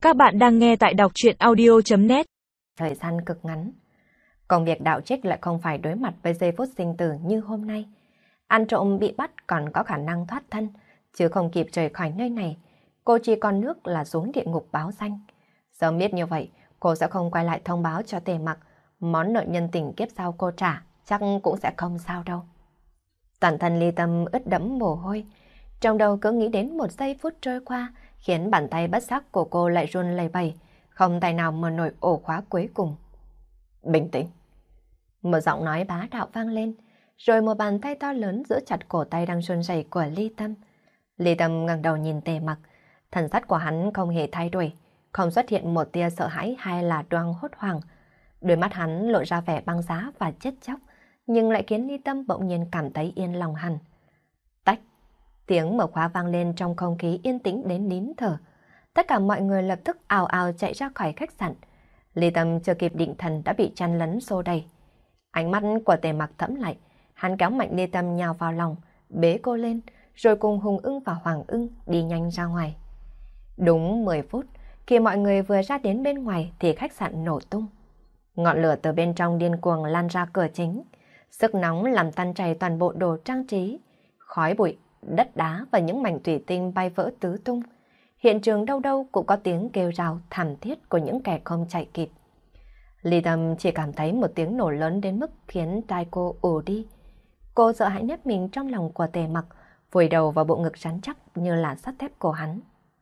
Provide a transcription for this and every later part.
Các bạn đang nghe tại đọc truyện audio.net. Thời gian cực ngắn. Công việc đạo trích lại không phải đối mặt với giây phút sinh tử như hôm nay. Ăn trộm bị bắt còn có khả năng thoát thân, chứ không kịp rời khỏi nơi này. Cô chỉ còn nước là xuống địa ngục báo danh. Sớm biết như vậy, cô sẽ không quay lại thông báo cho Tề Mặc. Món nợ nhân tình kiếp sau cô trả, chắc cũng sẽ không sao đâu. Toàn thân Ly Tâm ướt đẫm mồ hôi. Trong đầu cứ nghĩ đến một giây phút trôi qua, khiến bàn tay bất giác của cô lại run lẩy bẩy, không tay nào mở nổi ổ khóa cuối cùng. Bình tĩnh. Một giọng nói bá đạo vang lên, rồi một bàn tay to lớn giữ chặt cổ tay đang run rẩy của Ly Tâm. Ly Tâm ngẩng đầu nhìn Tề Mặc, thần sắc của hắn không hề thay đổi, không xuất hiện một tia sợ hãi hay là đoan hốt hoảng. Đôi mắt hắn lộ ra vẻ băng giá và chết chóc, nhưng lại khiến Ly Tâm bỗng nhiên cảm thấy yên lòng hẳn. Tách, tiếng mở khóa vang lên trong không khí yên tĩnh đến nín thở. Tất cả mọi người lập tức ào ào chạy ra khỏi khách sạn. Ly Tâm chưa kịp định thần đã bị chen lấn xô đầy. Ánh mắt của Tề Mặc thẫm lại, hắn kéo mạnh Ly Tâm nhào vào lòng, bế cô lên, rồi cùng Hùng Ưng và Hoàng Ưng đi nhanh ra ngoài. Đúng 10 phút, khi mọi người vừa ra đến bên ngoài thì khách sạn nổ tung. Ngọn lửa từ bên trong điên cuồng lan ra cửa chính. Sức nóng làm tan chảy toàn bộ đồ trang trí. Khói bụi, đất đá và những mảnh thủy tinh bay vỡ tứ tung. Hiện trường đâu đâu cũng có tiếng kêu rào thảm thiết của những kẻ không chạy kịp. Ly Tâm chỉ cảm thấy một tiếng nổ lớn đến mức khiến tai cô ù đi. Cô sợ hãi nếp mình trong lòng của Tề Mặc, vùi đầu vào bộ ngực rắn chắc như là sắt thép của hắn.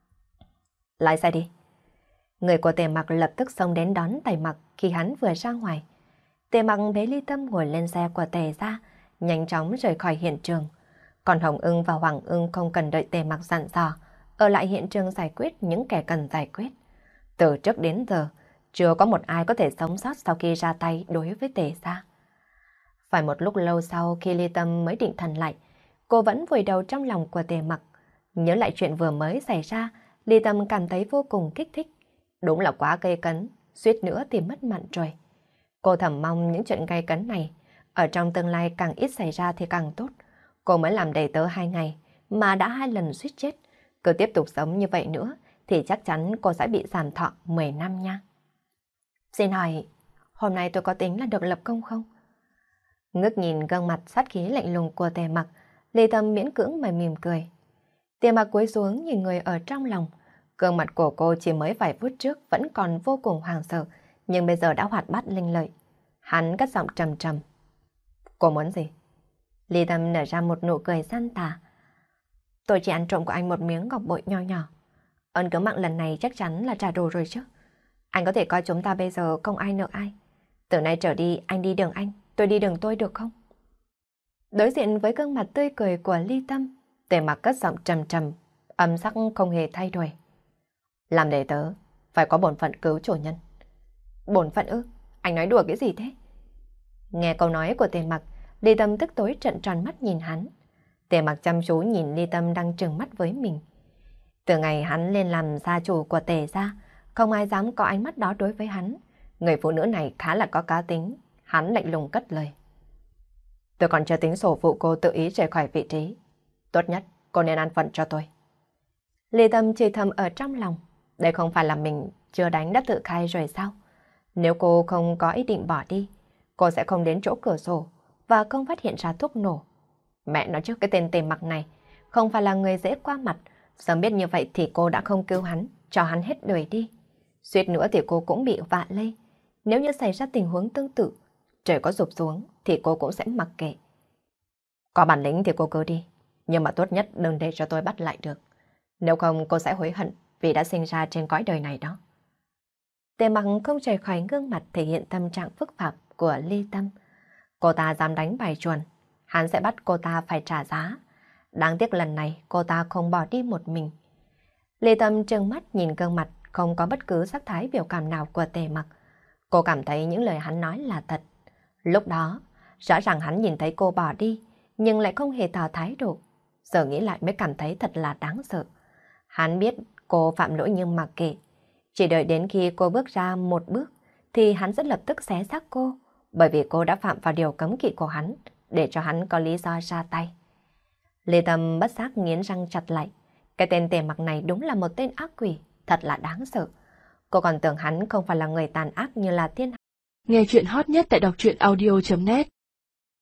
Lái xe đi. Người của Tề Mặc lập tức xông đến đón Tề Mặc khi hắn vừa ra ngoài. Tề Mặc bế Ly Tâm ngồi lên xe của Tề ra, nhanh chóng rời khỏi hiện trường. Còn Hồng Ưng và Hoàng Ưng không cần đợi Tề Mặc dặn dò, ở lại hiện trường giải quyết những kẻ cần giải quyết. Từ trước đến giờ, chưa có một ai có thể sống sót sau khi ra tay đối với Tề gia. Phải một lúc lâu sau khi Ly Tâm mới định thần lại, cô vẫn vùi đầu trong lòng của Tề Mặc. Nhớ lại chuyện vừa mới xảy ra, Ly Tâm cảm thấy vô cùng kích thích. Đúng là quá gay cấn, suýt nữa thì mất mạng rồi. Cô thầm mong những chuyện gay cấn này, ở trong tương lai càng ít xảy ra thì càng tốt. Cô mới làm đầy tớ 2 ngày, mà đã 2 lần suýt chết. Cứ tiếp tục sống như vậy nữa, thì chắc chắn cô sẽ bị giảm thọ 10 năm nha. Xin hỏi, hôm nay tôi có tính là được lập công không? Ngước nhìn gương mặt sát khí lạnh lùng của Tề Mặc, Ly Tâm miễn cưỡng mà mỉm cười. Tề Mặc cúi xuống nhìn người ở trong lòng. Gương mặt của cô chỉ mới vài phút trước vẫn còn vô cùng hoảng sợ, nhưng bây giờ đã hoạt bát linh lợi. Hắn cất giọng trầm trầm. Cô muốn gì? Ly Tâm nở ra một nụ cười gian tà. Tôi chỉ ăn trộm của anh một miếng ngọc bội nho nhỏ. Ơn cứu mạng lần này chắc chắn là trả đồ rồi chứ. Anh có thể coi chúng ta bây giờ không ai nợ ai. Từ nay trở đi anh đi đường anh, tôi đi đường tôi được không? Đối diện với gương mặt tươi cười của Ly Tâm, Tề Mặc cất giọng trầm trầm, âm sắc không hề thay đổi. Làm đệ tớ, phải có bổn phận cứu chủ nhân. Bổn phận ư? Anh nói đùa cái gì thế? Nghe câu nói của Tề Mặc, Ly Tâm tức tối trợn tròn mắt nhìn hắn. Tề Mặc chăm chú nhìn Ly Tâm đang trừng mắt với mình. Từ ngày hắn lên làm gia chủ của Tề gia, không ai dám có ánh mắt đó đối với hắn. Người phụ nữ này khá là có cá tính, hắn lạnh lùng cất lời. Tôi còn chưa tính sổ phụ cô tự ý rời khỏi vị trí. Tốt nhất, cô nên an phận cho tôi. Ly Tâm chỉ thầm ở trong lòng. Đây không phải là mình chưa đánh đã tự khai rồi sao? Nếu cô không có ý định bỏ đi, cô sẽ không đến chỗ cửa sổ và không phát hiện ra thuốc nổ. Mẹ nói trước cái tên Tề Mặc này không phải là người dễ qua mặt. Sớm biết như vậy thì cô đã không cứu hắn, cho hắn hết đời đi. Suýt nữa thì cô cũng bị vạ lây. Nếu như xảy ra tình huống tương tự, trời có rụp xuống thì cô cũng sẽ mặc kệ. Có bản lĩnh thì cô cứ đi, nhưng mà tốt nhất đừng để cho tôi bắt lại được. Nếu không cô sẽ hối hận vì đã sinh ra trên cõi đời này đó. Tề Mặc không rời khỏi gương mặt thể hiện tâm trạng phức tạp của Ly Tâm. Cô ta dám đánh bài chuồn, hắn sẽ bắt cô ta phải trả giá. Đáng tiếc lần này cô ta không bỏ đi một mình. Ly Tâm trừng mắt nhìn gương mặt không có bất cứ sắc thái biểu cảm nào của Tề Mặc. Cô cảm thấy những lời hắn nói là thật. Lúc đó, rõ ràng hắn nhìn thấy cô bỏ đi, nhưng lại không hề tỏ thái độ. Giờ nghĩ lại mới cảm thấy thật là đáng sợ. Hắn biết cô phạm lỗi nhưng mặc kệ. Chỉ đợi đến khi cô bước ra một bước, thì hắn sẽ lập tức xé xác cô, bởi vì cô đã phạm vào điều cấm kỵ của hắn, để cho hắn có lý do ra tay. Lê Tâm bất giác nghiến răng chặt lại. Cái tên Tề Mặc này đúng là một tên ác quỷ, thật là đáng sợ. Cô còn tưởng hắn không phải là người tàn ác như là Thiên. Nghe chuyện hot nhất tại đọc truyện audio.net